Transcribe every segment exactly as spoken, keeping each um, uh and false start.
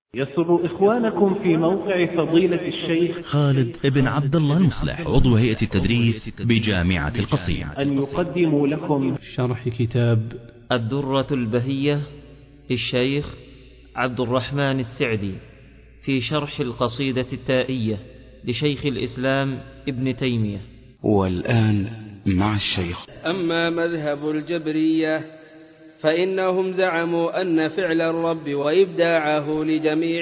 يسر إخوانكم في موقع فضيلة الشيخ خالد ابن عبد الله المصلح عضو هيئة التدريس بجامعة القصيم أن يقدموا لكم شرح كتاب الدرة البهية للشيخ عبد الرحمن السعدي في شرح القصيدة التائية لشيخ الإسلام ابن تيمية. والآن مع الشيخ. أما مذهب الجبرية فإنهم زعموا أن فعل الرب وإبداعه لجميع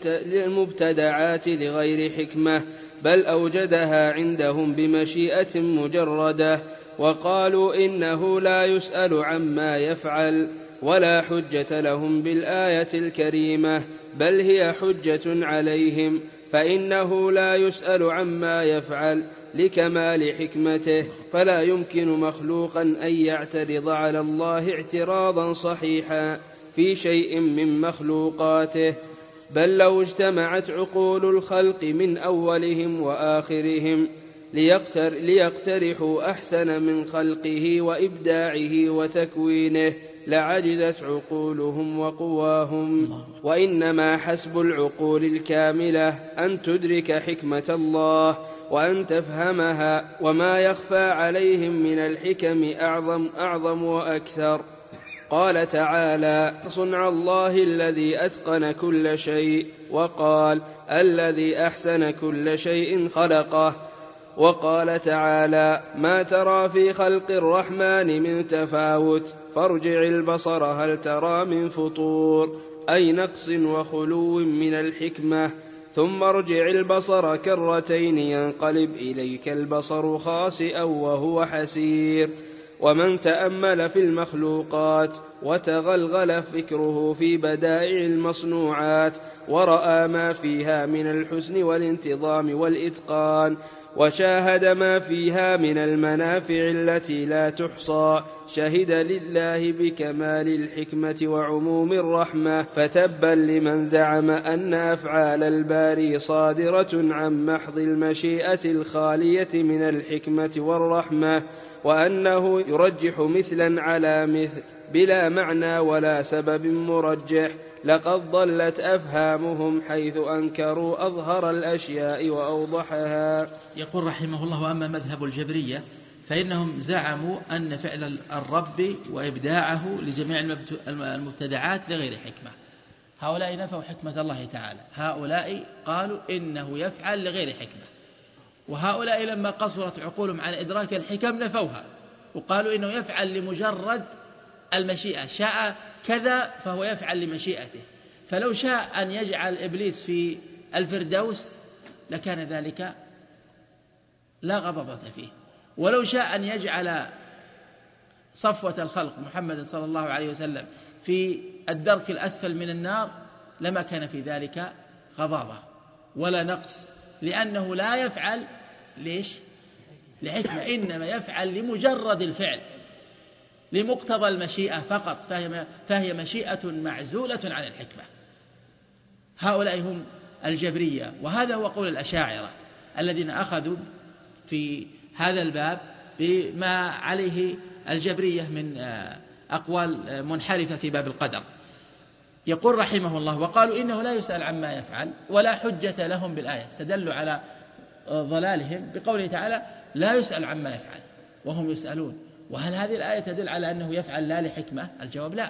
المبتدعات لغير حكمة، بل أوجدها عندهم بمشيئة مجردة، وقالوا إنه لا يسأل عما يفعل، ولا حجة لهم بالآية الكريمة، بل هي حجة عليهم، فإنه لا يسأل عما يفعل لكمال حكمته، فلا يمكن مخلوقا أن يعترض على الله اعتراضا صحيحا في شيء من مخلوقاته، بل لو اجتمعت عقول الخلق من أولهم وآخرهم ليقتر ليقترحوا أحسن من خلقه وإبداعه وتكوينه لعجزت عقولهم وقواهم، وإنما حسب العقول الكاملة أن تدرك حكمة الله وأن تفهمها، وما يخفى عليهم من الحكم أعظم, أعظم وأكثر. قال تعالى: صنع الله الذي أتقن كل شيء، وقال: الذي أحسن كل شيء خلقه. وقال تعالى: ما ترى في خلق الرحمن من تفاوت، فارجع البصر هل ترى من فطور، أي نقص وخلو من الحكمة، ثم ارجع البصر كرتين ينقلب إليك البصر خاسئا وهو حسير. ومن تأمل في المخلوقات وتغلغل فكره في بدائع المصنوعات ورأى ما فيها من الحسن والانتظام والإتقان، وشاهد ما فيها من المنافع التي لا تحصى، شهد لله بكمال الحكمة وعموم الرحمة، فتبا لمن زعم أن أفعال الباري صادرة عن محض المشيئة الخالية من الحكمة والرحمة، وأنه يرجح مثلا على مثل بلا معنى ولا سبب مرجح. لقد ضلت أفهامهم حيث أنكروا أظهر الأشياء وأوضحها. يقول رحمه الله: وأما مذهب الجبرية فإنهم زعموا أن فعل الرب وإبداعه لجميع المبتدعات لغير حكمة. هؤلاء نفوا حكمة الله تعالى، هؤلاء قالوا إنه يفعل لغير حكمة، وهؤلاء لما قصرت عقولهم عن إدراك الحكم نفوها وقالوا إنه يفعل لمجرد المشيئة، شاء كذا فهو يفعل لمشيئته، فلو شاء أن يجعل إبليس في الفردوس لكان ذلك لا غضبة فيه، ولو شاء أن يجعل صفوة الخلق محمد صلى الله عليه وسلم في الدرك الأسفل من النار لما كان في ذلك غضاضة ولا نقص، لأنه لا يفعل ليش؟ لحكمة، إنما يفعل لمجرد الفعل لمقتضى المشيئة فقط، فهي مشيئة معزولة عن الحكمة. هؤلاء هم الجبرية، وهذا هو قول الأشاعرة الذين أخذوا في هذا الباب بما عليه الجبرية من أقوال منحرفة في باب القدر. يقول رحمه الله: وقالوا إنه لا يسأل عما يفعل ولا حجة لهم بالآية، استدلوا على ضلالهم بقوله تعالى: لا يسأل عما يفعل وهم يسألون. وهل هذه الآية تدل على أنه يفعل لا لحكمة؟ الجواب لا،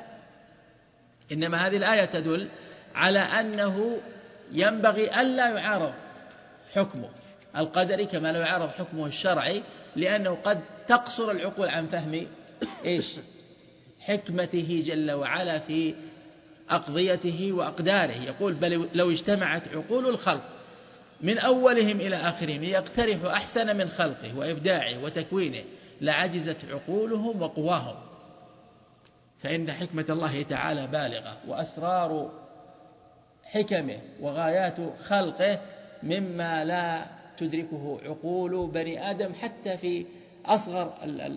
إنما هذه الآية تدل على أنه ينبغي ألا يعارض حكمه القدري كما لا يعارض حكمه الشرعي، لأنه قد تقصر العقول عن فهم إيش؟ حكمته جل وعلا في أقضيته وأقداره. يقول: بل لو اجتمعت عقول الخلق من أولهم إلى آخرهم ليقترحوا أحسن من خلقه وإبداعه وتكوينه لعجزت عقولهم وقواهم، فإن حكمة الله تعالى بالغة، وأسرار حكمه وغايات خلقه مما لا تدركه عقول بني آدم حتى في أصغر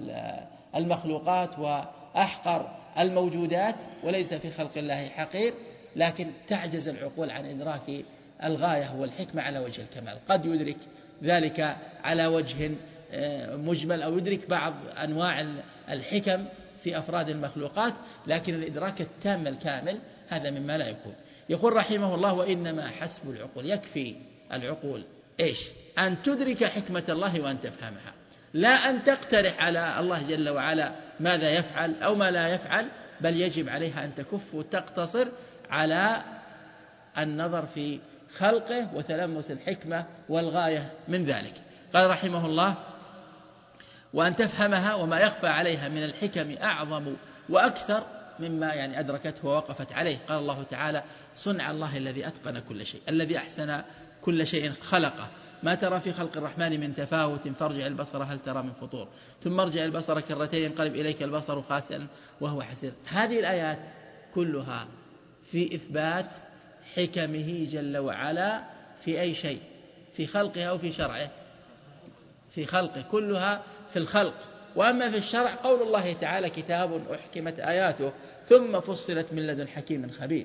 المخلوقات وأحقر الموجودات، وليس في خلق الله حقير، لكن تعجز العقول عن إدراك الغاية والحكمة على وجه الكمال. قد يدرك ذلك على وجه مجمل أو يدرك بعض أنواع الحكم في أفراد المخلوقات، لكن الإدراك التام الكامل هذا مما لا يكون. يقول رحمه الله: وإنما حسب العقول، يكفي العقول إيش؟ أن تدرك حكمة الله وأن تفهمها، لا أن تقترح على الله جل وعلا ماذا يفعل أو ما لا يفعل، بل يجب عليها أن تكف وتقتصر على النظر في خلقه وتلمس الحكمة والغاية من ذلك. قال رحمه الله: وأن تفهمها وما يخفى عليها من الحكم أعظم وأكثر مما يعني أدركته ووقفت عليه. قال الله تعالى: صنع الله الذي أتقن كل شيء، الذي أحسن كل شيء خلقه، ما ترى في خلق الرحمن من تفاوت فارجع البصر هل ترى من فطور ثم ارجع البصر كرتين ينقلب إليك البصر خاسئا وهو حسير. هذه الآيات كلها في إثبات حكمه جل وعلا في أي شيء، في خلقه أو في شرعه؟ في خلقه، كلها في الخلق. وأما في الشرع قول الله تعالى: كتاب أحكمت آياته ثم فصلت من لدن حكيم خبير.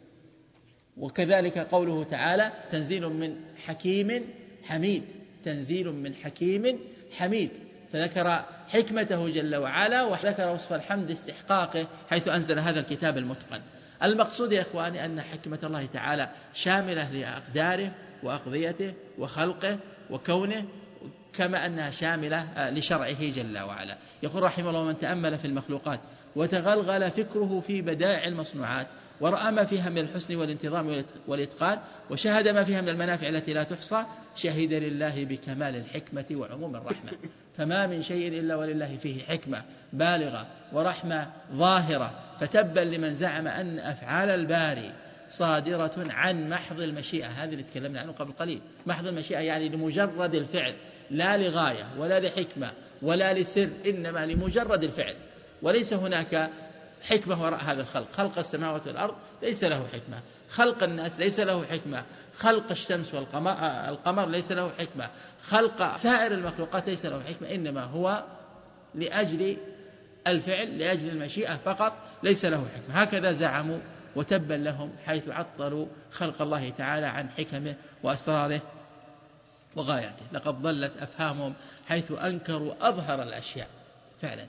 وكذلك قوله تعالى: تنزيل من حكيم حميد، تنزيل من حكيم حميد، فذكر حكمته جل وعلا وذكر وصف الحمد استحقاقه حيث أنزل هذا الكتاب المتقن. المقصود يا إخواني أن حكمة الله تعالى شاملة لأقداره وأقضيته وخلقه وكونه، كما أنها شاملة لشرعه جل وعلا. يقول رحمه الله: من تأمل في المخلوقات وتغلغل فكره في بدائع المصنوعات ورأى ما فيها من الحسن والانتظام والإتقان وشاهد ما فيها من المنافع التي لا تحصى، شهد لله بكمال الحكمة وعموم الرحمة. فما من شيء إلا ولله فيه حكمة بالغة ورحمة ظاهرة، فتبا لمن زعم أن أفعال الباري صادرة عن محض المشيئة. هذه اللي تكلمنا عنه قبل قليل، محض المشيئة يعني لمجرد الفعل، لا لغاية ولا لحكمة ولا لسر، إنما لمجرد الفعل، وليس هناك حكمة وراء هذا الخلق. خلق السماوات والأرض ليس له حكمة، خلق الناس ليس له حكمة، خلق الشمس والقمر ليس له حكمة، خلق سائر المخلوقات ليس له حكمة، إنما هو لأجل الفعل، لأجل المشيئة فقط، ليس له حكمة. هكذا زعموا وتبا لهم حيث عطلوا خلق الله تعالى عن حكمه وأسراره وغاياته. لقد ضلت أفهامهم حيث أنكروا أظهر الأشياء. فعلا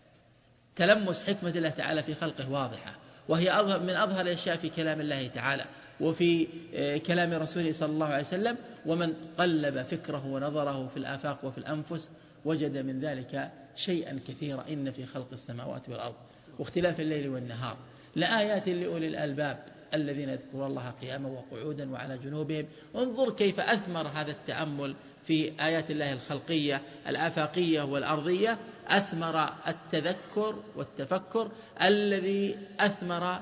تلمس حكمة الله تعالى في خلقه واضحة، وهي أظهر من أظهر الأشياء في كلام الله تعالى وفي كلام رسوله صلى الله عليه وسلم. ومن قلب فكره ونظره في الآفاق وفي الأنفس وجد من ذلك شيئا كثيرا. إن في خلق السماوات والأرض واختلاف الليل والنهار لآيات لأولي الألباب الذين يذكرون الله قياما وقعودا وعلى جنوبهم. انظر كيف أثمر هذا التأمل في آيات الله الخلقية الآفاقية والأرضية، أثمر التذكر والتفكر الذي أثمر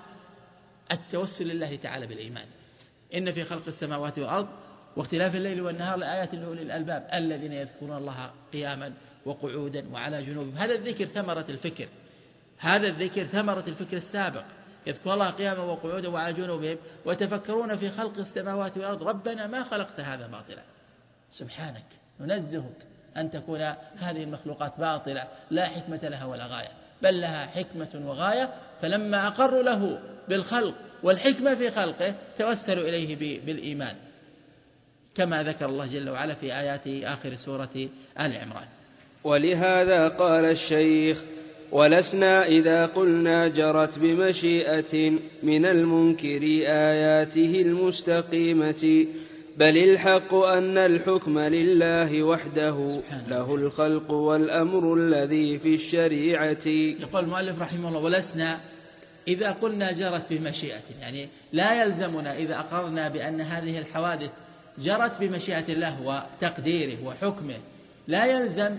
التوسل لله تعالى بالإيمان. إن في خلق السماوات والأرض واختلاف الليل والنهار لآيات لأولي الألباب الذين يذكرون الله قياما وقعودا وعلى جنوبهم. هذا الذكر ثمرة الفكر، هذا الذكر ثمرة الفكر السابق. يذكرون الله قياما وقعودا وعلى جنوبهم ويتفكرون في خلق السماوات والأرض. ربنا ما خلقت هذا باطلا، سبحانك ننزهك أن تكون هذه المخلوقات باطلة لا حكمة لها ولا غاية، بل لها حكمة وغاية. فلما أقروا له بالخلق والحكمة في خلقه توسلوا إليه بالإيمان، كما ذكر الله جل وعلا في آيات آخر سورة آل عمران. ولهذا قال الشيخ: ولسنا إذا قلنا جرت بمشيئة من المنكر آياته المستقيمة، بل الحق أن الحكم لله وحده، له الخلق والأمر الذي في الشريعة. يقول المؤلف رحمه الله: ولسنا إذا قلنا جرت بمشيئة، يعني لا يلزمنا إذا أقررنا بأن هذه الحوادث جرت بمشيئة الله وتقديره وحكمه، لا يلزم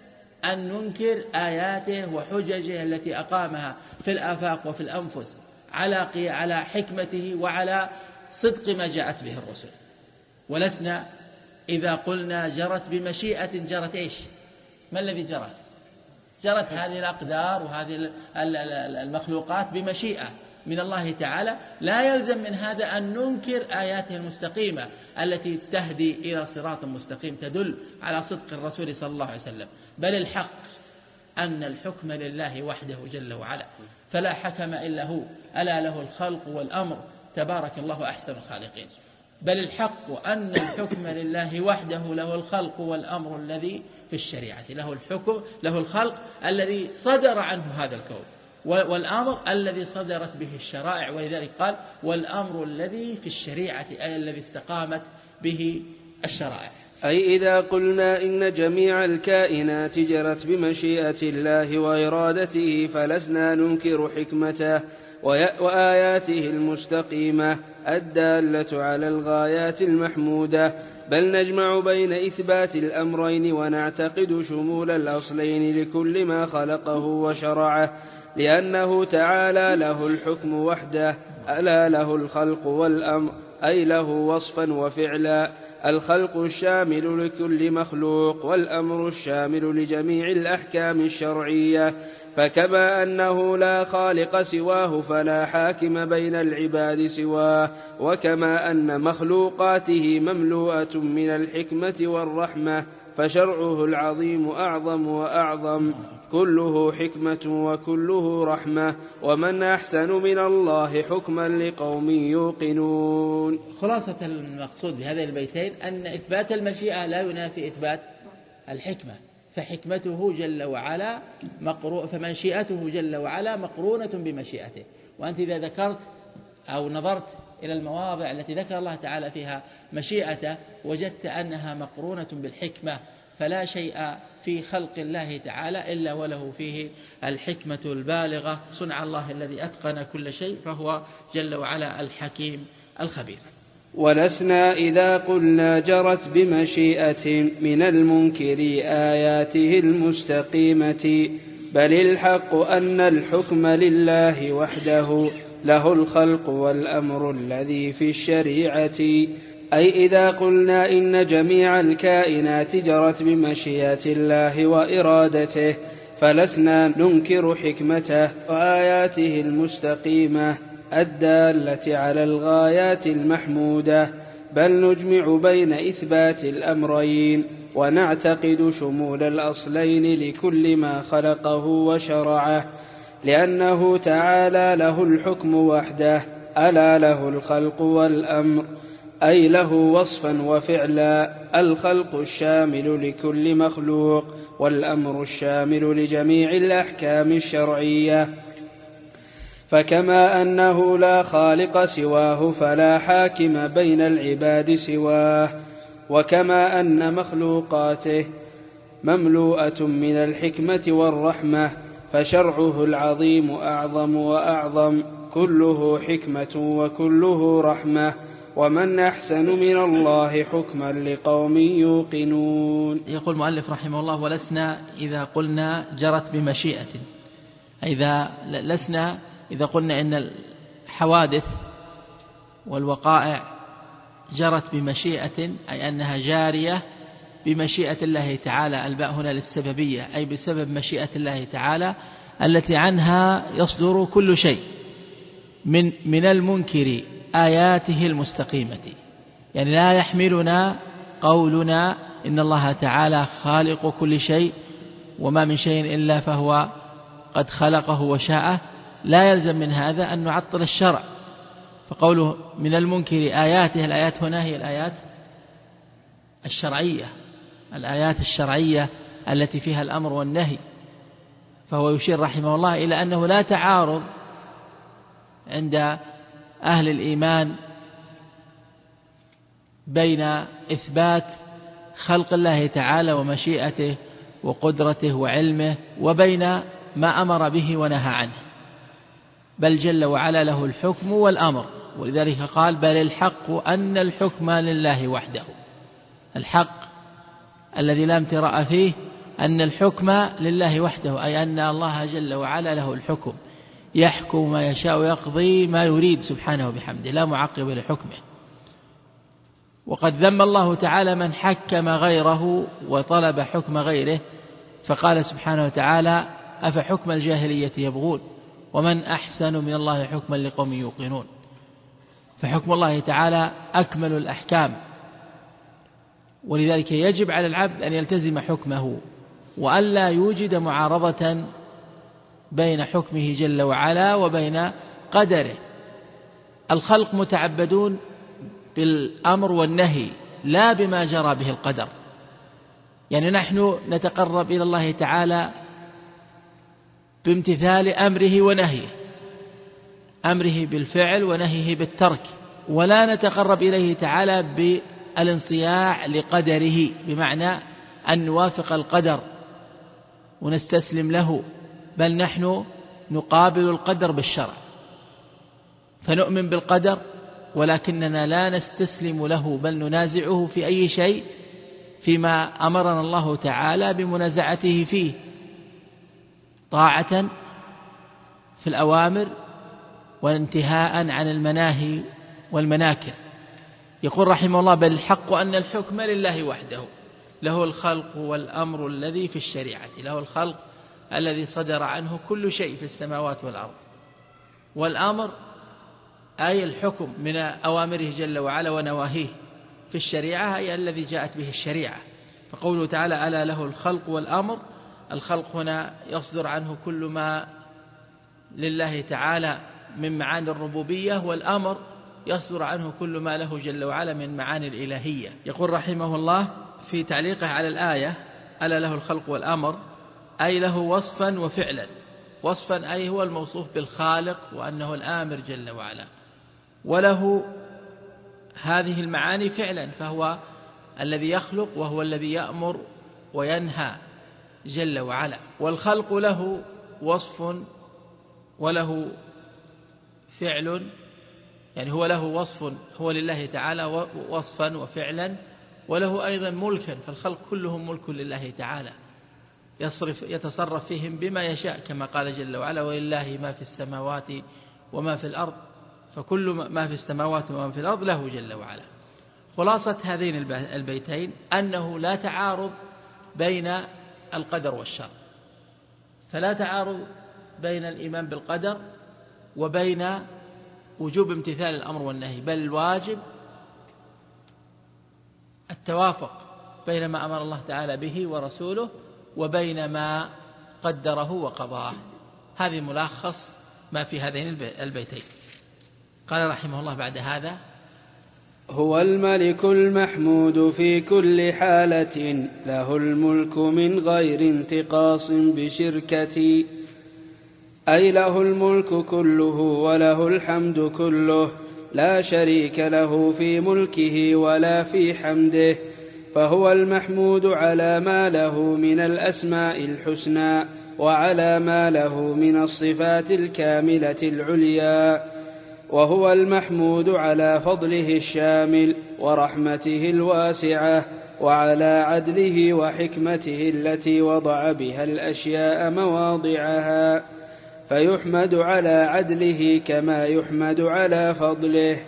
أن ننكر آياته وحججه التي أقامها في الآفاق وفي الأنفس على على حكمته وعلى صدق ما جاءت به الرسل. ولسنا إذا قلنا جرت بمشيئة، جرت إيش؟ ما الذي جرت؟ جرت هذه الأقدار وهذه المخلوقات بمشيئة من الله تعالى. لا يلزم من هذا أن ننكر آياته المستقيمة التي تهدي إلى صراط مستقيم تدل على صدق الرسول صلى الله عليه وسلم، بل الحق أن الحكم لله وحده جل وعلا، فلا حكم إلا هو، ألا له الخلق والأمر، تبارك الله أحسن الخالقين. بل الحق أن الحكم لله وحده، له الخلق والأمر الذي في الشريعة، له الحكم له الخلق الذي صدر عنه هذا الكون، والأمر الذي صدرت به الشرائع، ولذلك قال والأمر الذي في الشريعة، أي الذي استقامت به الشرائع. أي إذا قلنا إن جميع الكائنات جرت بمشيئة الله وإرادته فلسنا ننكر حكمته وآياته المستقيمة الدالة على الغايات المحمودة، بل نجمع بين إثبات الأمرين ونعتقد شمول الأصلين لكل ما خلقه وشرعه، لأنه تعالى له الحكم وحده، ألا له الخلق والأمر، أي له وصفا وفعلا، الخلق الشامل لكل مخلوق والأمر الشامل لجميع الأحكام الشرعية. فكما أنه لا خالق سواه فلا حاكم بين العباد سواه، وكما أن مخلوقاته مملوءة من الحكمة والرحمة فشرعه العظيم أعظم وأعظم، كله حكمة وكله رحمة، ومن أحسن من الله حكما لقوم يوقنون. خلاصة المقصود بهذين البيتين أن إثبات المشيئة لا ينافي إثبات الحكمة، فحكمته جل وعلا مقرو فمشيئته جل وعلا مقرونة بمشيئته. وأنت إذا ذكرت أو نظرت إلى المواضع التي ذكر الله تعالى فيها مشيئته وجدت أنها مقرونة بالحكمة، فلا شيء في خلق الله تعالى إلا وله فيه الحكمة البالغة، صنع الله الذي أتقن كل شيء، فهو جل وعلا الحكيم الخبير. ولسنا إذا قلنا جرت بمشيئة من المنكر آياته المستقيمة، بل الحق أن الحكم لله وحده، له الخلق والأمر الذي في الشريعة. أي إذا قلنا إن جميع الكائنات جرت بمشيئة الله وإرادته فلسنا ننكر حكمته وآياته المستقيمة الدالة على الغايات المحمودة، بل نجمع بين إثبات الأمرين ونعتقد شمول الأصلين لكل ما خلقه وشرعه، لأنه تعالى له الحكم وحده، ألا له الخلق والأمر، أي له وصفا وفعلا، الخلق الشامل لكل مخلوق والأمر الشامل لجميع الأحكام الشرعية. فكما أنه لا خالق سواه فلا حاكم بين العباد سواه، وكما أن مخلوقاته مملوءة من الحكمة والرحمة فشرعه العظيم أعظم وأعظم، كله حكمة وكله رحمة، ومن أحسن من الله حكما لقوم يوقنون. يقول المؤلف رحمه الله: ولسنا إذا قلنا جرت بمشيئة، إذا لسنا إذا قلنا إن الحوادث والوقائع جرت بمشيئة، أي أنها جارية بمشيئة الله تعالى. الباء هنا للسببية، أي بسبب مشيئة الله تعالى التي عنها يصدر كل شيء من من المنكر آياته المستقيمة. يعني لا يحملنا قولنا إن الله تعالى خالق كل شيء وما من شيء إلا فهو قد خلقه وشاءه، لا يلزم من هذا أن نعطل الشرع. فقوله من المنكر آياته، الآيات هنا هي الآيات الشرعية، الآيات الشرعية التي فيها الأمر والنهي. فهو يشير رحمه الله إلى أنه لا تعارض عند أهل الإيمان بين إثبات خلق الله تعالى ومشيئته وقدرته وعلمه وبين ما أمر به ونهى عنه، بل جل وعلا له الحكم والأمر. ولذلك قال: بل الحق أن الحكم لله وحده. الحق الذي لا امتراء فيه أن الحكم لله وحده، أي أن الله جل وعلا له الحكم، يحكم ما يشاء ويقضي ما يريد سبحانه بحمده، لا معقب لحكمه. وقد ذم الله تعالى من حكم غيره وطلب حكم غيره، فقال سبحانه وتعالى: أفحكم الجاهلية يبغون ومن أحسن من الله حكما لقوم يوقنون. فحكم الله تعالى أكمل الأحكام، ولذلك يجب على العبد أن يلتزم حكمه وألا يوجد معارضة بين حكمه جل وعلا وبين قدره. الخلق متعبدون بالأمر والنهي لا بما جرى به القدر. يعني نحن نتقرب إلى الله تعالى بامتثال أمره ونهيه، أمره بالفعل ونهيه بالترك، ولا نتقرب إليه تعالى بالانصياع لقدره، بمعنى أن نوافق القدر ونستسلم له، بل نحن نقابل القدر بالشرع، فنؤمن بالقدر ولكننا لا نستسلم له، بل ننازعه في أي شيء فيما أمرنا الله تعالى بمنازعته فيه، طاعة في الأوامر وانتهاء عن المناهي والمناكر. يقول رحمه الله: بل الحق أن الحكم لله وحده، له الخلق والأمر الذي في الشريعة، له الخلق الذي صدر عنه كل شيء في السماوات والأرض، والأمر أي الحكم من أوامره جل وعلا ونواهيه في الشريعة، أي الذي جاءت به الشريعة. فقوله تعالى: ألا له الخلق والأمر، الخلق هنا يصدر عنه كل ما لله تعالى من معاني الربوبية، والأمر يصدر عنه كل ما له جل وعلا من معاني الإلهية. يقول رحمه الله في تعليقه على الآية: ألا له الخلق والأمر، أي له وصفا وفعلا. وصفا أي هو الموصوف بالخالق وأنه الآمر جل وعلا، وله هذه المعاني فعلا، فهو الذي يخلق وهو الذي يأمر وينهى جل وعلا. والخلق له وصف وله فعل، يعني هو له وصف، هو لله تعالى وصفا وفعلا، وله أيضا ملكا، فالخلق كلهم ملك لله تعالى، يصرف يتصرف فيهم بما يشاء، كما قال جل وعلا: ولله ما في السماوات وما في الأرض، فكل ما في السماوات وما في الأرض له جل وعلا. خلاصة هذين البيتين أنه لا تعارض بين القدر والشرع، فلا تعارض بين الإيمان بالقدر وبين وجوب امتثال الأمر والنهي، بل الواجب التوافق بين ما أمر الله تعالى به ورسوله وبين ما قدره وقضاه. هذه ملخص ما في هذين البيتين. قال رحمه الله بعد هذا: هو الملك المحمود في كل حالة، له الملك من غير انتقاص بشركة، أي له الملك كله وله الحمد كله، لا شريك له في ملكه ولا في حمده، فهو المحمود على ما له من الأسماء الحسنى وعلى ما له من الصفات الكاملة العليا، وهو المحمود على فضله الشامل ورحمته الواسعة، وعلى عدله وحكمته التي وضع بها الأشياء مواضعها، فيحمد على عدله كما يحمد على فضله،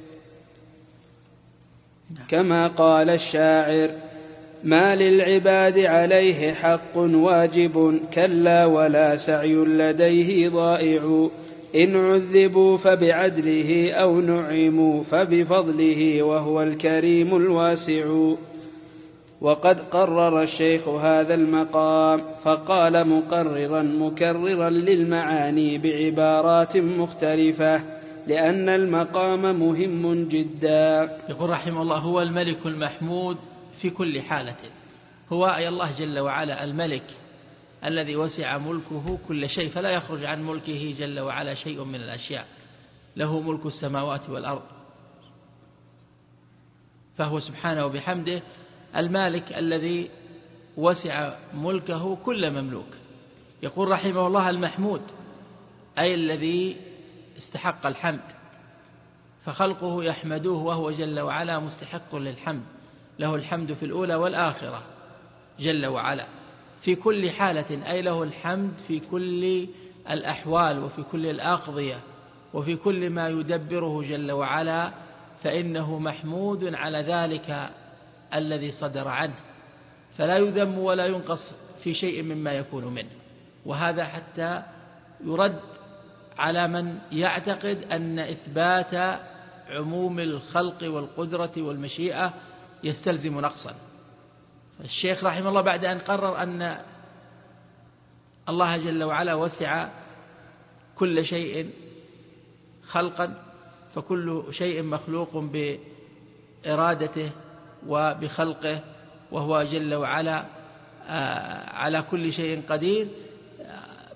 كما قال الشاعر: ما للعباد عليه حق واجب، كلا ولا سعي لديه ضائع، إن عذبوا فبعدله أو نعموا فبفضله، وهو الكريم الواسع. وقد قرر الشيخ هذا المقام، فقال مقررا مكررا للمعاني بعبارات مختلفة، لأن المقام مهم جدا. يقول رحمه الله: هو الملك المحمود في كل حالة، هو أي الله جل وعلا الملك الذي وسع ملكه كل شيء، فلا يخرج عن ملكه جل وعلا شيء من الأشياء، له ملك السماوات والأرض، فهو سبحانه وبحمده المالك الذي وسع ملكه كل مملوك. يقول رحمه الله: المحمود أي الذي استحق الحمد، فخلقه يحمدوه وهو جل وعلا مستحق للحمد، له الحمد في الأولى والآخرة جل وعلا في كل حالة، أي له الحمد في كل الأحوال وفي كل الأقضية وفي كل ما يدبره جل وعلا، فإنه محمود على ذلك الذي صدر عنه، فلا يذم ولا ينقص في شيء مما يكون منه. وهذا حتى يرد على من يعتقد أن إثبات عموم الخلق والقدرة والمشيئة يستلزم نقصا. الشيخ رحمه الله بعد أن قرر أن الله جل وعلا وسع كل شيء خلقا، فكل شيء مخلوق بإرادته وبخلقه، وهو جل وعلا على كل شيء قدير،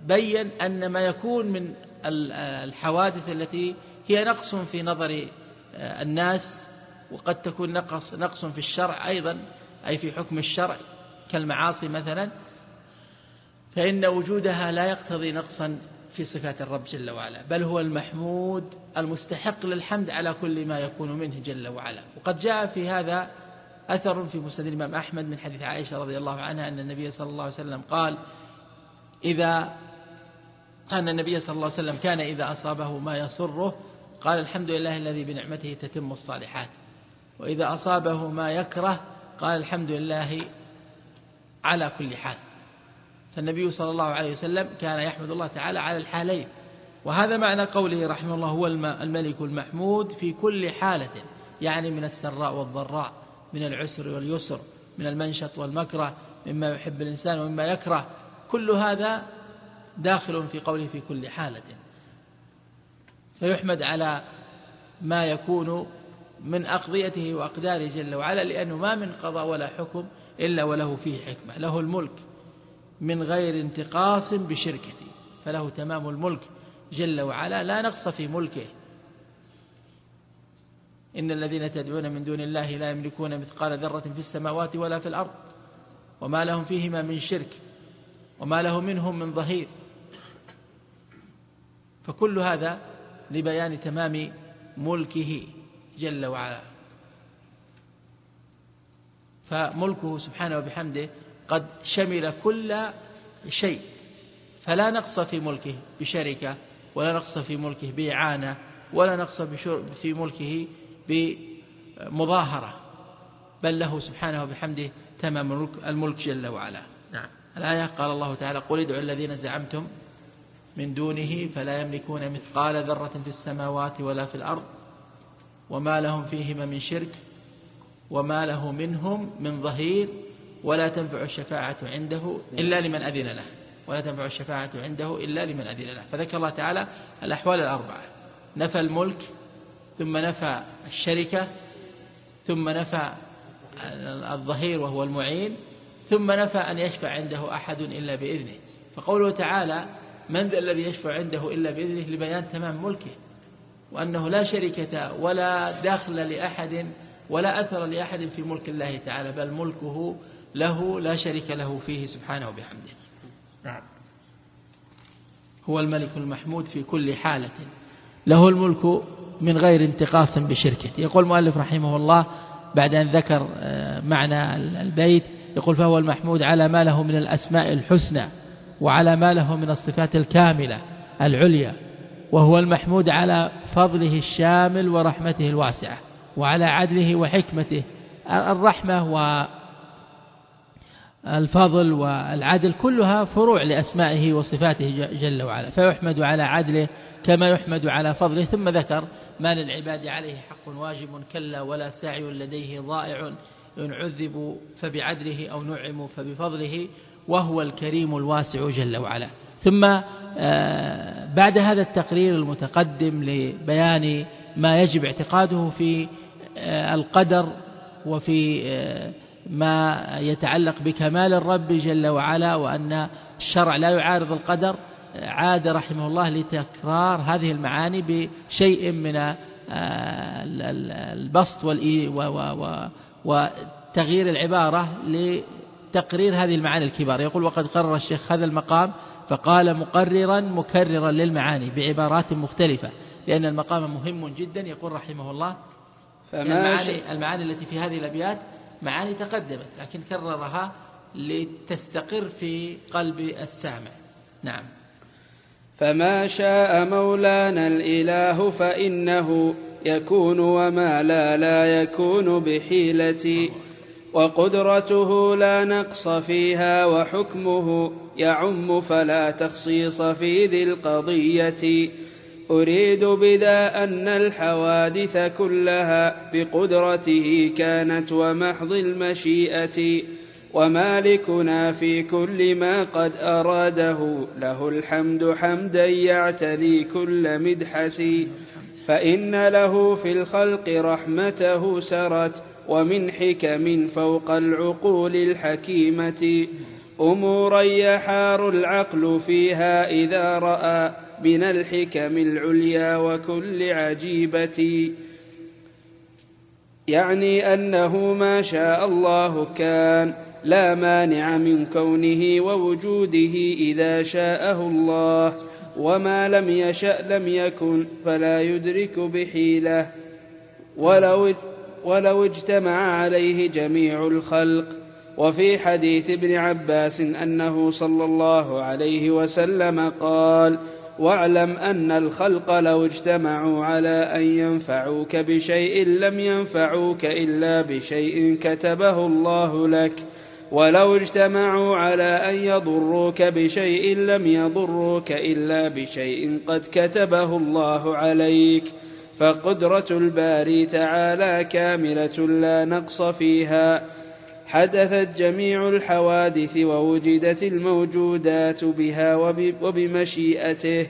بين أن ما يكون من الحوادث التي هي نقص في نظر الناس، وقد تكون نقص نقص في الشرع أيضا، أي في حكم الشرع كالمعاصي مثلا، فإن وجودها لا يقتضي نقصا في صفات الرب جل وعلا، بل هو المحمود المستحق للحمد على كل ما يكون منه جل وعلا. وقد جاء في هذا أثر في مسند الإمام أحمد من حديث عائشة رضي الله عنها أن النبي صلى الله عليه وسلم قال إذا أن النبي صلى الله عليه وسلم كان إذا أصابه ما يسره قال الحمد لله الذي بنعمته تتم الصالحات، وإذا أصابه ما يكره قال الحمد لله على كل حال. فالنبي صلى الله عليه وسلم كان يحمد الله تعالى على الحالين، وهذا معنى قوله رحمه الله هو الملك المحمود في كل حالة، يعني من السراء والضراء، من العسر واليسر، من المنشط والمكره، مما يحب الإنسان ومما يكره، كل هذا داخل في قوله في كل حالة. فيحمد على ما يكون من أقضيته وأقداره جل وعلا، لأنه ما من قضاء ولا حكم إلا وله فيه حكمة. له الملك من غير انتقاص بشركته، فله تمام الملك جل وعلا، لا نقص في ملكه. إن الذين تدعون من دون الله لا يملكون مثقال ذرة في السماوات ولا في الأرض وما لهم فيهما من شرك وما له منهم من ظهير. فكل هذا لبيان تمام ملكه جل وعلا. فملكه سبحانه وبحمده قد شمل كل شيء، فلا نقص في ملكه بشركة، ولا نقص في ملكه بإعانة، ولا نقص في ملكه بمظاهرة، بل له سبحانه وبحمده تمام الملك جل وعلا. نعم. الآية قال الله تعالى قل ادعوا الذين زعمتم من دونه فلا يملكون مثقال ذرة في السماوات ولا في الأرض وما لهم فيهما من شرك وما له منهم من ظهير ولا تنفع الشفاعة عنده إلا لمن أذن له ولا تنفع الشفاعة عنده إلا لمن أذن له. فذكر الله تعالى الأحوال الأربعة، نفى الملك، ثم نفى الشركة، ثم نفى الظهير وهو المعين، ثم نفى أن يشفع عنده أحد إلا بإذنه. فقوله تعالى من ذا الذي يشفع عنده إلا بإذنه لبيان تمام ملكه، وأنه لا شركة ولا داخل لأحد ولا أثر لأحد في ملك الله تعالى، بل ملكه له لا شريك له فيه سبحانه وبحمده. نعم. هو الملك المحمود في كل حالة، له الملك من غير انتقاص بشركة. يقول المؤلف رحمه الله بعد أن ذكر معنى البيت، يقول فهو المحمود على ما له من الأسماء الحسنى وعلى ما له من الصفات الكاملة العليا، وهو المحمود على فضله الشامل ورحمته الواسعة، وعلى عدله وحكمته. الرحمة والفضل والعدل كلها فروع لأسمائه وصفاته جل وعلا، فيحمد على عدله كما يحمد على فضله. ثم ذكر ما للعباد عليه حق واجب كلا ولا سعي لديه ضائع، إن عذبوا فبعدله أو نعموا فبفضله، وهو الكريم الواسع جل وعلا. ثم بعد هذا التقرير المتقدم لبيان ما يجب اعتقاده في القدر وفي ما يتعلق بكمال الرب جل وعلا، وأن الشرع لا يعارض القدر، عاد رحمه الله لتكرار هذه المعاني بشيء من البسط وتغيير العبارة لتقرير هذه المعاني الكبار. يقول وقد قرر الشيخ هذا المقام فقال مقررا مكررا للمعاني بعبارات مختلفة، لأن المقام مهم جدا. يقول رحمه الله المعاني, المعاني التي في هذه الأبيات معاني تقدمت، لكن كررها لتستقر في قلب السامع. نعم. فما شاء مولانا الإله فإنه يكون، وما لا لا يكون بحيلتي، وقدرته لا نقص فيها، وحكمه يعم فلا تخصيص في ذي القضية. أريد بذا أن الحوادث كلها بقدرته كانت ومحض المشيئة، ومالكنا في كل ما قد أراده له الحمد حمدا يعتلي كل مدحس. فإن له في الخلق رحمته سرت، ومن حكم فوق العقول الحكيمة، أمورا يحار العقل فيها إذا رأى من الحكم العليا وكل عجيبة، يعني أنه ما شاء الله كان، لا مانع من كونه ووجوده إذا شاءه الله، وما لم يشأ لم يكن فلا يدرك بحيلة، ولو, ولو اجتمع عليه جميع الخلق. وفي حديث ابن عباس أنه صلى الله عليه وسلم قال: واعلم أن الخلق لو اجتمعوا على أن ينفعوك بشيء لم ينفعوك إلا بشيء كتبه الله لك، ولو اجتمعوا على أن يضروك بشيء لم يضروك إلا بشيء قد كتبه الله عليك. فقدرة الباري تعالى كاملة لا نقص فيها، حدثت جميع الحوادث ووجدت الموجودات بها وبمشيئته،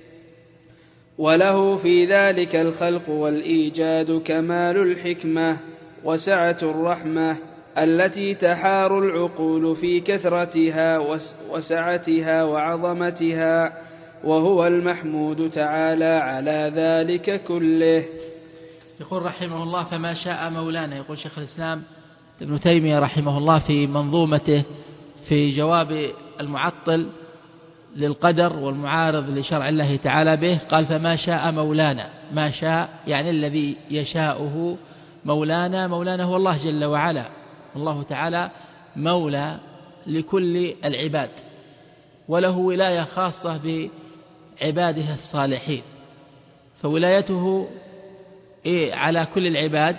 وله في ذلك الخلق والإيجاد كمال الحكمة وسعة الرحمة التي تحار العقول في كثرتها وسعتها وعظمتها، وهو المحمود تعالى على ذلك كله. يقول رحمه الله: فما شاء مولانا. يقول شيخ الإسلام ابن تيمية رحمه الله في منظومته في جواب المعطل للقدر والمعارض لشرع الله تعالى به، قال: فما شاء مولانا. ما شاء يعني الذي يشاؤه مولانا. مولانا هو الله جل وعلا، الله تعالى مولى لكل العباد، وله ولاية خاصة بعباده الصالحين، فولايته على كل العباد،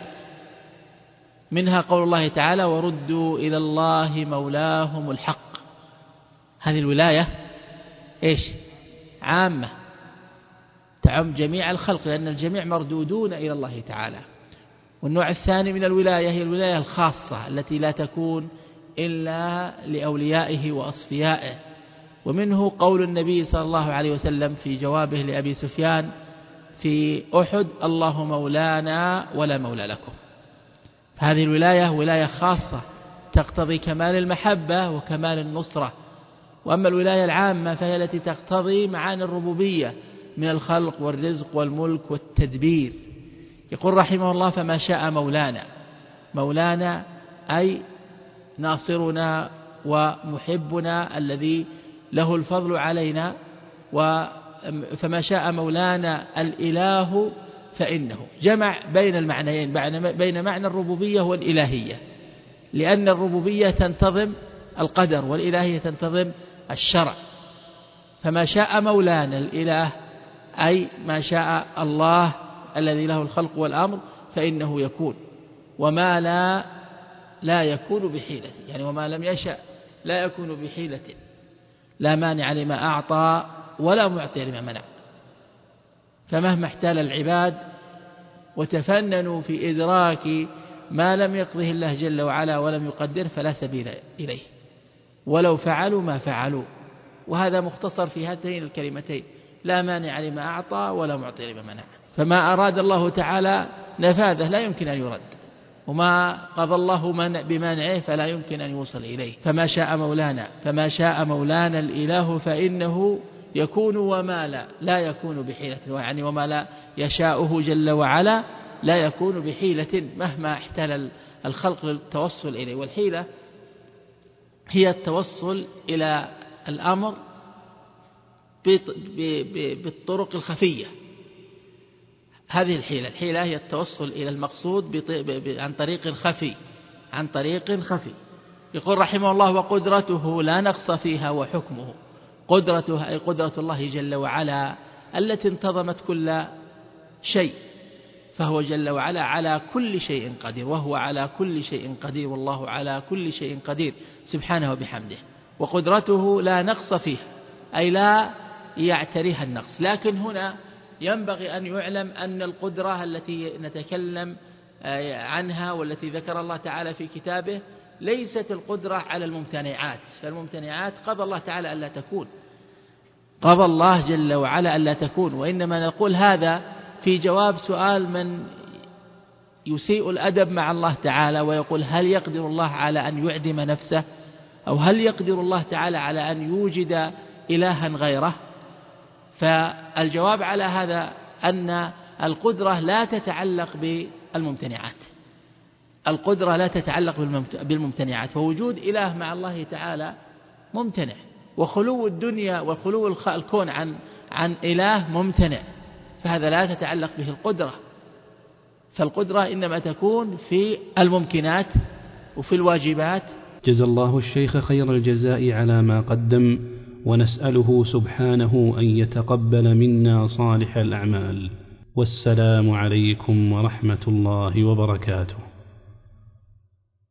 منها قول الله تعالى: وردوا إلى الله مولاهم الحق. هذه الولاية إيش؟ عامة تعم جميع الخلق، لأن الجميع مردودون إلى الله تعالى. والنوع الثاني من الولاية هي الولاية الخاصة التي لا تكون إلا لأوليائه وأصفيائه، ومنه قول النبي صلى الله عليه وسلم في جوابه لأبي سفيان في أحد: الله مولانا ولا مولى لكم. هذه الولاية ولاية خاصة تقتضي كمال المحبة وكمال النصرة. وأما الولاية العامة فهي التي تقتضي معاني الربوبية من الخلق والرزق والملك والتدبير. يقول رحمه الله: فما شاء مولانا. مولانا أي ناصرنا ومحبنا الذي له الفضل علينا. فما شاء مولانا الإله فإنه جمع بين المعنيين، بين معنى الربوبية والإلهية، لأن الربوبية تنتظم القدر والإلهية تنتظم الشرع. فما شاء مولانا الإله أي ما شاء الله الذي له الخلق والأمر فإنه يكون، وما لا لا يكون بحيلة، يعني وما لم يشأ لا يكون بحيلة، لا مانع لما أعطى ولا معطي لما منع. فمهما احتال العباد وتفننوا في إدراك ما لم يقضه الله جل وعلا ولم يقدر فلا سبيل إليه، ولو فعلوا ما فعلوا. وهذا مختصر في هاتين الكلمتين: لا مانع لما أعطى ولا معطي لما منع. فما أراد الله تعالى نفاذه لا يمكن أن يرد، وما قضى الله بمانعه فلا يمكن أن يوصل إليه. فما شاء مولانا. فما شاء مولانا الإله فإنه يكون، وما لا لا يكون بحيلة، يعني وما لا يشاؤه جل وعلا لا يكون بحيلة مهما احتال الخلق للتوصل إليه. والحيلة هي التوصل إلى الأمر بالطرق الخفية. هذه الحيلة الحيلة هي التوصل إلى المقصود عن طريق خفي عن طريق خفي. يقول رحمه الله: وقدرته لا نقص فيها وحكمه. قدرته أي قدرة الله جل وعلا التي انتظمت كل شيء، فهو جل وعلا على كل شيء قدير، وهو على كل شيء قدير، والله على كل شيء قدير سبحانه وبحمده. وقدرته لا نقص فيها أي لا يعتريها النقص. لكن هنا ينبغي أن يعلم أن القدرة التي نتكلم عنها والتي ذكر الله تعالى في كتابه ليست القدرة على الممتنعات، فالممتنعات قضى الله تعالى ألا تكون، قضى الله جل وعلا ألا تكون. وإنما نقول هذا في جواب سؤال من يسيء الأدب مع الله تعالى ويقول: هل يقدر الله على أن يعدم نفسه أو هل يقدر الله تعالى على أن يوجد إلها غيره؟ فالجواب على هذا أن القدرة لا تتعلق بالممتنعات، القدرة لا تتعلق بالممتنعات، فوجود إله مع الله تعالى ممتنع، وخلو الدنيا وخلو الكون عن عن إله ممتنع، فهذا لا تتعلق به القدرة. فالقدرة إنما تكون في الممكنات وفي الواجبات. جزى الله الشيخ خير الجزاء على ما قدم، ونسأله سبحانه أن يتقبل منا صالح الأعمال. والسلام عليكم ورحمة الله وبركاته.